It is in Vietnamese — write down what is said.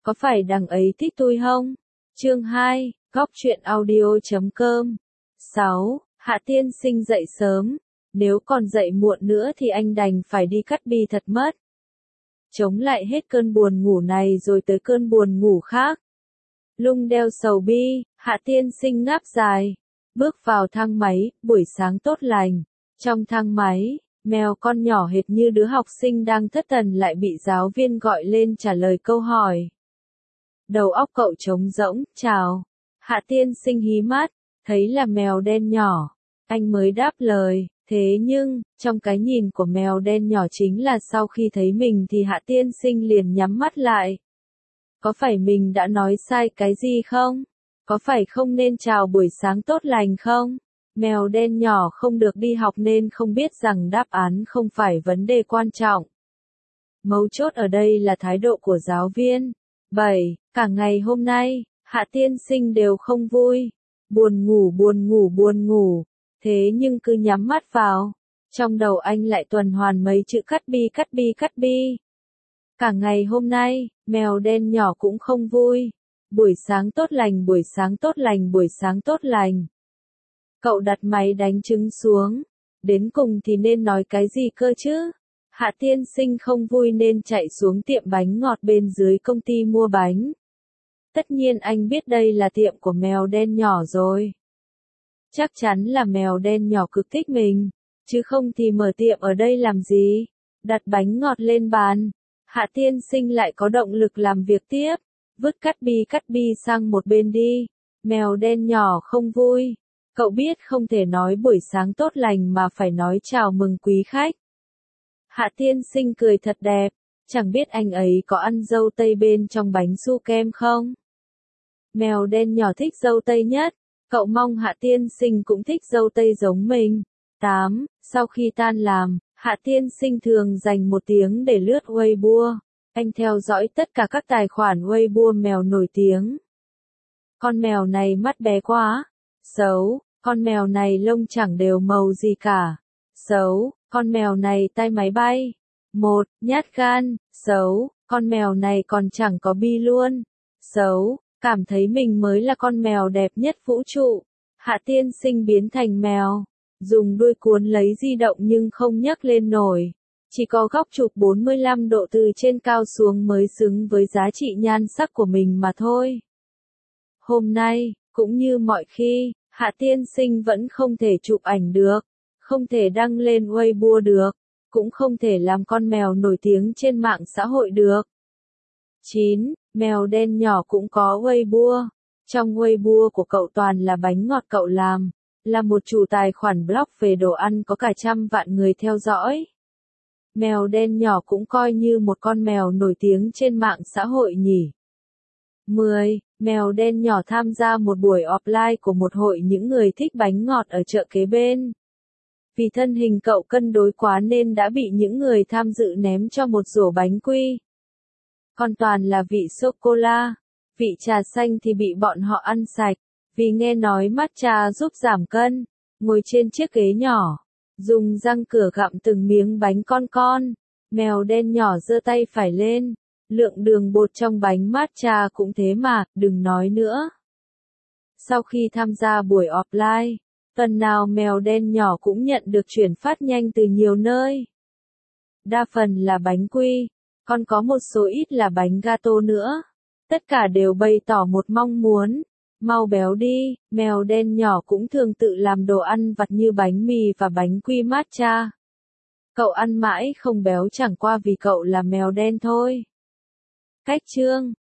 Có phải đằng ấy thích tôi không? Chương 2, góc truyện audio.com. 6. Hạ tiên sinh dậy sớm. Nếu còn dậy muộn nữa thì anh đành phải đi cắt bi thật mất. Chống lại hết cơn buồn ngủ này rồi tới cơn buồn ngủ khác. Lung đeo sầu bi, Hạ tiên sinh ngáp dài. Bước vào thang máy, buổi sáng tốt lành. Trong thang máy, mèo con nhỏ hệt như đứa học sinh đang thất thần lại bị giáo viên gọi lên trả lời câu hỏi. Đầu óc cậu trống rỗng, chào. Hạ tiên sinh hí mắt, thấy là mèo đen nhỏ. Anh mới đáp lời, thế nhưng, trong cái nhìn của mèo đen nhỏ chính là sau khi thấy mình thì Hạ tiên sinh liền nhắm mắt lại. Có phải mình đã nói sai cái gì không? Có phải không nên chào buổi sáng tốt lành không? Mèo đen nhỏ không được đi học nên không biết rằng đáp án không phải vấn đề quan trọng. Mấu chốt ở đây là thái độ của giáo viên. 7. Cả ngày hôm nay, Hạ tiên sinh đều không vui. Buồn ngủ. Thế nhưng cứ nhắm mắt vào. Trong đầu anh lại tuần hoàn mấy chữ cắt bi. Cả ngày hôm nay, mèo đen nhỏ cũng không vui. Buổi sáng tốt lành. Cậu đặt máy đánh trứng xuống. Đến cùng thì nên nói cái gì cơ chứ? Hạ tiên sinh không vui nên chạy xuống tiệm bánh ngọt bên dưới công ty mua bánh. Tất nhiên anh biết đây là tiệm của mèo đen nhỏ rồi. Chắc chắn là mèo đen nhỏ cực thích mình, chứ không thì mở tiệm ở đây làm gì. Đặt bánh ngọt lên bàn, Hạ tiên sinh lại có động lực làm việc tiếp. Vứt cắt bi sang một bên đi. Mèo đen nhỏ không vui. Cậu biết không thể nói buổi sáng tốt lành mà phải nói chào mừng quý khách. Hạ tiên sinh cười thật đẹp, chẳng biết anh ấy có ăn dâu tây bên trong bánh su kem không? Mèo đen nhỏ thích dâu tây nhất, cậu mong Hạ tiên sinh cũng thích dâu tây giống mình. 8. Sau khi tan làm, Hạ tiên sinh thường dành 1 tiếng để lướt Weibo. Anh theo dõi tất cả các tài khoản Weibo mèo nổi tiếng. Con mèo này mắt bé quá. Xấu, con mèo này lông chẳng đều màu gì cả. Xấu, con mèo này tai máy bay. 1. Nhát gan. Xấu, con mèo này còn chẳng có bi luôn. Xấu, cảm thấy mình mới là con mèo đẹp nhất vũ trụ. Hạ tiên sinh biến thành mèo. Dùng đuôi cuốn lấy di động nhưng không nhấc lên nổi. Chỉ có góc chụp 45 độ từ trên cao xuống mới xứng với giá trị nhan sắc của mình mà thôi. Hôm nay, cũng như mọi khi, Hạ tiên sinh vẫn không thể chụp ảnh được, không thể đăng lên Weibo được, cũng không thể làm con mèo nổi tiếng trên mạng xã hội được. 9. Mèo đen nhỏ cũng có Weibo. Trong Weibo của cậu toàn là bánh ngọt cậu làm, là một chủ tài khoản blog về đồ ăn có cả 100 vạn người theo dõi. Mèo đen nhỏ cũng coi như một con mèo nổi tiếng trên mạng xã hội nhỉ. 10. Mèo đen nhỏ tham gia một buổi offline của một hội những người thích bánh ngọt ở chợ kế bên. Vì thân hình cậu cân đối quá nên đã bị những người tham dự ném cho một rổ bánh quy. Còn toàn là vị sô-cô-la, vị trà xanh thì bị bọn họ ăn sạch, vì nghe nói matcha giúp giảm cân. Ngồi trên chiếc ghế nhỏ, dùng răng cửa gặm từng miếng bánh con. Mèo đen nhỏ giơ tay phải lên. Lượng đường bột trong bánh matcha cũng thế mà, đừng nói nữa. Sau khi tham gia buổi offline, tuần nào mèo đen nhỏ cũng nhận được chuyển phát nhanh từ nhiều nơi. Đa phần là bánh quy, còn có một số ít là bánh gato nữa. Tất cả đều bày tỏ một mong muốn. Mau béo đi, mèo đen nhỏ cũng thường tự làm đồ ăn vặt như bánh mì và bánh quy matcha. Cậu ăn mãi không béo chẳng qua vì cậu là mèo đen thôi. Cách chương